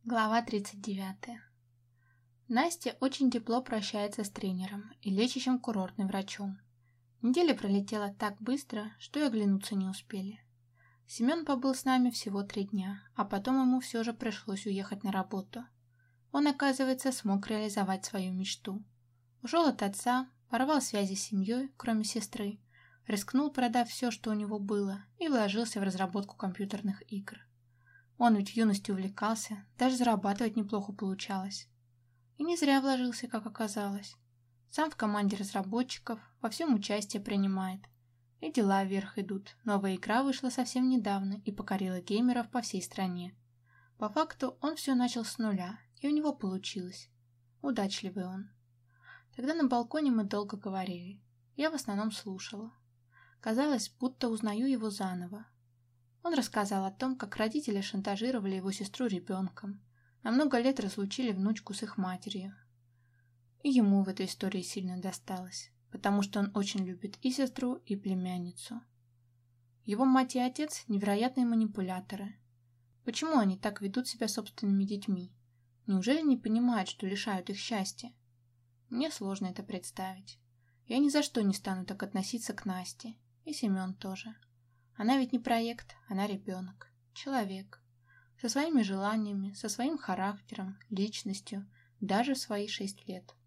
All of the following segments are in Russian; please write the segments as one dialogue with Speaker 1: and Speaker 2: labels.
Speaker 1: Глава 39. Настя очень тепло прощается с тренером и лечащим курортным врачом. Неделя пролетела так быстро, что и оглянуться не успели. Семен побыл с нами всего 3 дня, а потом ему все же пришлось уехать на работу. Он, оказывается, смог реализовать свою мечту. Ушел от отца, порвал связи с семьей, кроме сестры, рискнул, продав все, что у него было, и вложился в разработку компьютерных игр. Он ведь в юности увлекался, даже зарабатывать неплохо получалось. И не зря вложился, как оказалось. Сам в команде разработчиков, во всем участие принимает. И дела вверх идут. Новая игра вышла совсем недавно и покорила геймеров по всей стране. По факту он все начал с нуля, и у него получилось. Удачливый он. Тогда на балконе мы долго говорили. Я в основном слушала. Казалось, будто узнаю его заново. Он рассказал о том, как родители шантажировали его сестру ребенком, на много лет разлучили внучку с их матерью. И ему в этой истории сильно досталось, потому что он очень любит и сестру, и племянницу. Его мать и отец – невероятные манипуляторы. Почему они так ведут себя собственными детьми? Неужели не понимают, что лишают их счастья? Мне сложно это представить. Я ни за что не стану так относиться к Насте, и Семен тоже. Она ведь не проект, она ребенок, человек. Со своими желаниями, со своим характером, личностью, даже в свои 6 лет.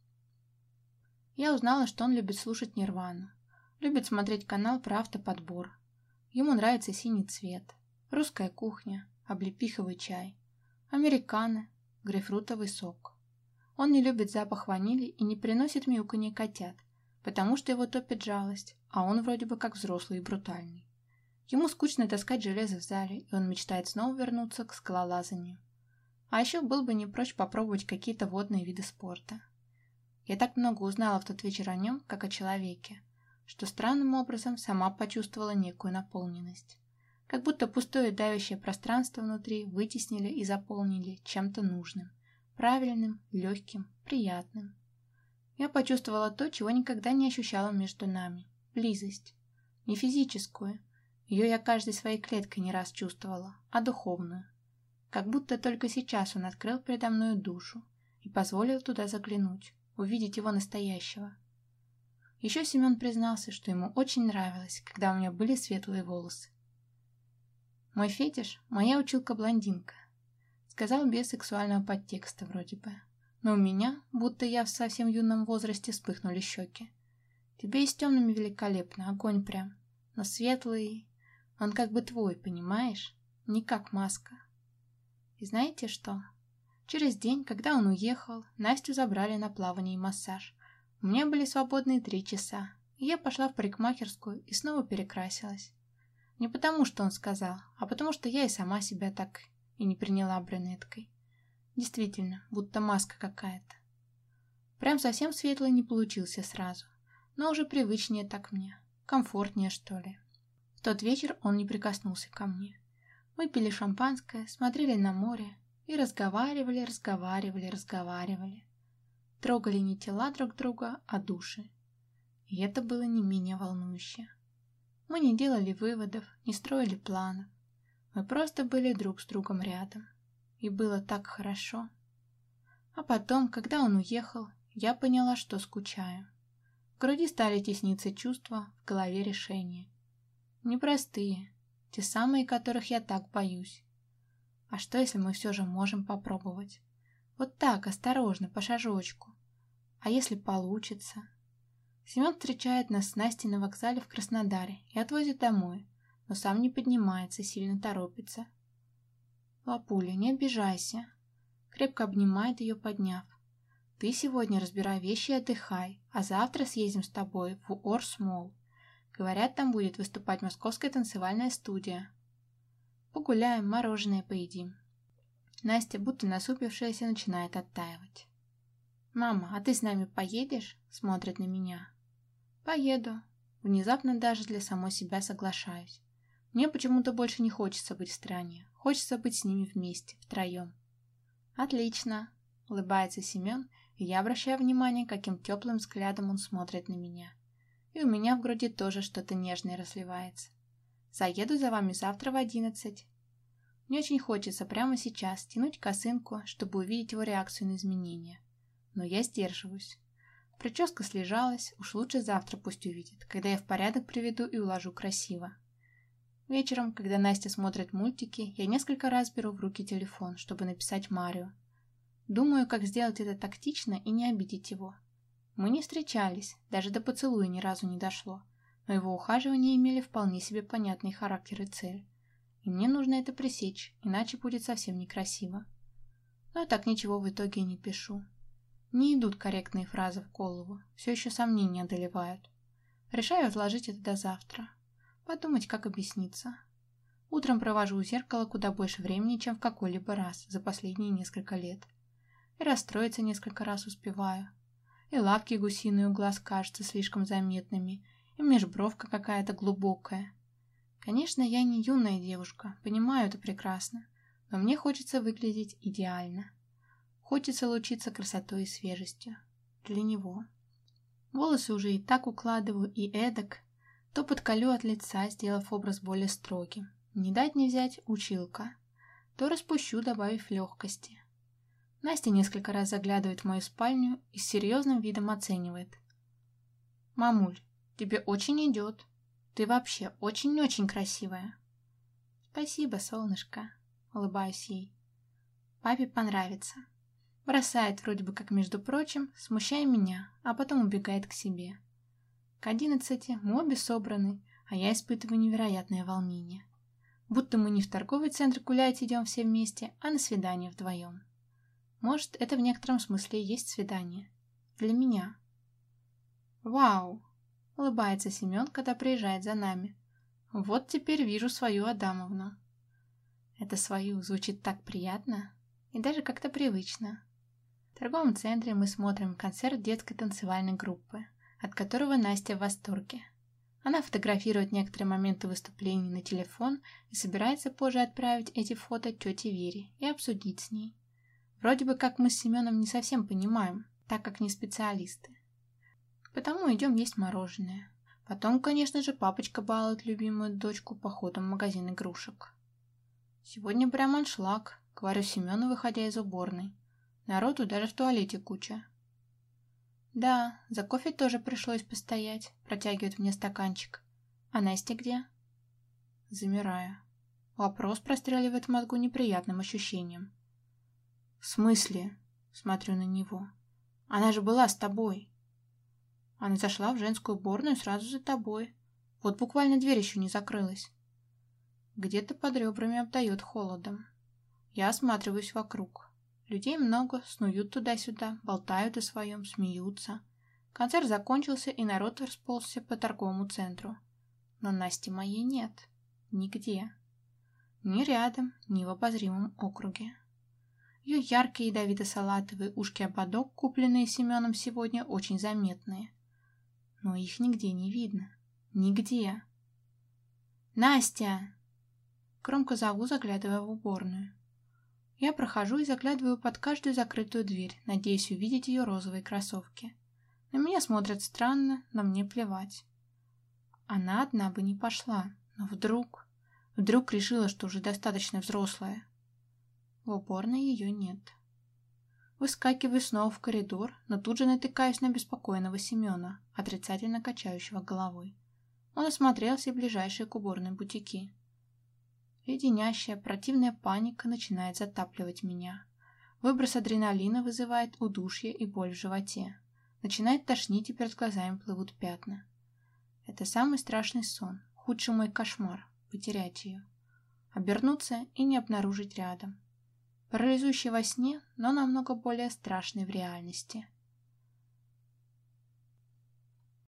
Speaker 1: Я узнала, что он любит слушать Нирвану, любит смотреть канал про автоподбор. Ему нравится синий цвет, русская кухня, облепиховый чай, американо, грейпфрутовый сок. Он не любит запах ванили и не приносит мяуканье котят, потому что его топит жалость, а он вроде бы как взрослый и брутальный. Ему скучно таскать железо в зале, и он мечтает снова вернуться к скалолазанию. А еще был бы не прочь попробовать какие-то водные виды спорта. Я так много узнала в тот вечер о нем, как о человеке, что странным образом сама почувствовала некую наполненность. Как будто пустое давящее пространство внутри вытеснили и заполнили чем-то нужным, правильным, легким, приятным. Я почувствовала то, чего никогда не ощущала между нами – близость. Не физическую. Ее я каждой своей клеткой не раз чувствовала, а духовную. Как будто только сейчас он открыл передо мною душу и позволил туда заглянуть, увидеть его настоящего. Еще Семен признался, что ему очень нравилось, когда у меня были светлые волосы. «Мой фетиш – моя училка-блондинка», – сказал без сексуального подтекста вроде бы. Но у меня, будто я в совсем юном возрасте, вспыхнули щеки. «Тебе и с темными великолепно, огонь прям, но светлый... Он как бы твой, понимаешь? Не как маска». И знаете что? Через день, когда он уехал, Настю забрали на плавание и массаж. У меня были свободные 3 часа, и я пошла в парикмахерскую и снова перекрасилась. Не потому, что он сказал, а потому, что я и сама себя так и не приняла брюнеткой. Действительно, будто маска какая-то. Прям совсем светлый не получился сразу, но уже привычнее так мне, комфортнее, что ли. В тот вечер он не прикоснулся ко мне. Мы пили шампанское, смотрели на море и разговаривали. Трогали не тела друг друга, а души. И это было не менее волнующе. Мы не делали выводов, не строили планов. Мы просто были друг с другом рядом. И было так хорошо. А потом, когда он уехал, я поняла, что скучаю. В груди стали тесниться чувства, в голове решения. Непростые, те самые, которых я так боюсь. А что, если мы все же можем попробовать? Вот так, осторожно, по шажочку. А если получится? Семен встречает нас с Настей на вокзале в Краснодаре и отвозит домой, но сам не поднимается, сильно торопится. «Лапуля, не обижайся», крепко обнимает ее, подняв. «Ты сегодня разбирай вещи и отдыхай, а завтра съездим с тобой в Орс Молл. Говорят, там будет выступать московская танцевальная студия. Погуляем, мороженое поедим». Настя, будто насупившаяся, начинает оттаивать. «Мама, а ты с нами поедешь?» — смотрит на меня. «Поеду». Внезапно даже для самой себя соглашаюсь. Мне почему-то больше не хочется быть в стороне. Хочется быть с ними вместе, втроем. «Отлично», — улыбается Семен, и я обращаю внимание, каким теплым взглядом он смотрит на меня. И у меня в груди тоже что-то нежное разливается. «Заеду за вами завтра в 11». Мне очень хочется прямо сейчас тянуть косынку, чтобы увидеть его реакцию на изменения. Но я сдерживаюсь. Прическа слежалась, уж лучше завтра пусть увидит, когда я в порядок приведу и уложу красиво. Вечером, когда Настя смотрит мультики, я несколько раз беру в руки телефон, чтобы написать Марио. Думаю, как сделать это тактично и не обидеть его. Мы не встречались, даже до поцелуя ни разу не дошло, но его ухаживания имели вполне себе понятный характер и цель. И мне нужно это пресечь, иначе будет совсем некрасиво. Но я так ничего в итоге и не пишу. Не идут корректные фразы в голову, все еще сомнения одолевают. Решаю отложить это до завтра. Подумать, как объясниться. Утром провожу у зеркала куда больше времени, чем в какой-либо раз за последние несколько лет. И расстроиться несколько раз успеваю. И лапки гусиные у глаз кажутся слишком заметными, и межбровка какая-то глубокая. Конечно, я не юная девушка, понимаю это прекрасно, но мне хочется выглядеть идеально. Хочется лучиться красотой и свежестью. Для него. Волосы уже и так укладываю, и эдак. То подколю от лица, сделав образ более строгим. Не дать не взять училка. То распущу, добавив легкости. Настя несколько раз заглядывает в мою спальню и с серьезным видом оценивает. «Мамуль, тебе очень идет. Ты вообще очень-очень красивая». «Спасибо, солнышко», — улыбаюсь ей. «Папе понравится». Бросает вроде бы как между прочим, смущая меня, а потом убегает к себе. К 11 мы обе собраны, а я испытываю невероятное волнение. Будто мы не в торговый центр гулять идем все вместе, а на свидание вдвоем. Может, это в некотором смысле и есть свидание. Для меня. «Вау!» — улыбается Семен, когда приезжает за нами. «Вот теперь вижу свою Адамовну». Это «свою» звучит так приятно и даже как-то привычно. В торговом центре мы смотрим концерт детской танцевальной группы, от которого Настя в восторге. Она фотографирует некоторые моменты выступлений на телефон и собирается позже отправить эти фото тете Вере и обсудить с ней. Вроде бы как мы с Семеном не совсем понимаем, так как не специалисты. Потому идем есть мороженое. Потом, конечно же, папочка балует любимую дочку походом в магазин игрушек. Сегодня прям аншлаг, говорю Семену, выходя из уборной. Народу даже в туалете куча. Да, за кофе тоже пришлось постоять, протягивает мне стаканчик. А Настя где? Замираю. Вопрос простреливает в мозгу неприятным ощущением. В смысле? Смотрю на него. Она же была с тобой. Она зашла в женскую уборную сразу за тобой. Вот буквально дверь еще не закрылась. Где-то под ребрами обдает холодом. Я осматриваюсь вокруг. Людей много, снуют туда-сюда, болтают о своем, смеются. Концерт закончился, и народ расползся по торговому центру. Но Насти моей нет. Нигде. Ни рядом, ни в обозримом округе. Ее яркие ядовито-салатовые ушки-ободок, купленные Семеном сегодня, очень заметные. Но их нигде не видно. Нигде. «Настя!» Громко зову, заглядывая в уборную. Я прохожу и заглядываю под каждую закрытую дверь, надеясь увидеть ее розовые кроссовки. На меня смотрят странно, но мне плевать. Она одна бы не пошла, но вдруг решила, что уже достаточно взрослая. В уборной ее нет. Выскакиваю снова в коридор, но тут же натыкаюсь на беспокойного Семена, отрицательно качающего головой. Он осмотрел все ближайшие к уборной бутики. Леденящая, противная паника начинает затапливать меня. Выброс адреналина вызывает удушье и боль в животе. Начинает тошнить, и перед глазами плывут пятна. Это самый страшный сон, худший мой кошмар — потерять ее. Обернуться и не обнаружить рядом. Парализующий во сне, но намного более страшный в реальности.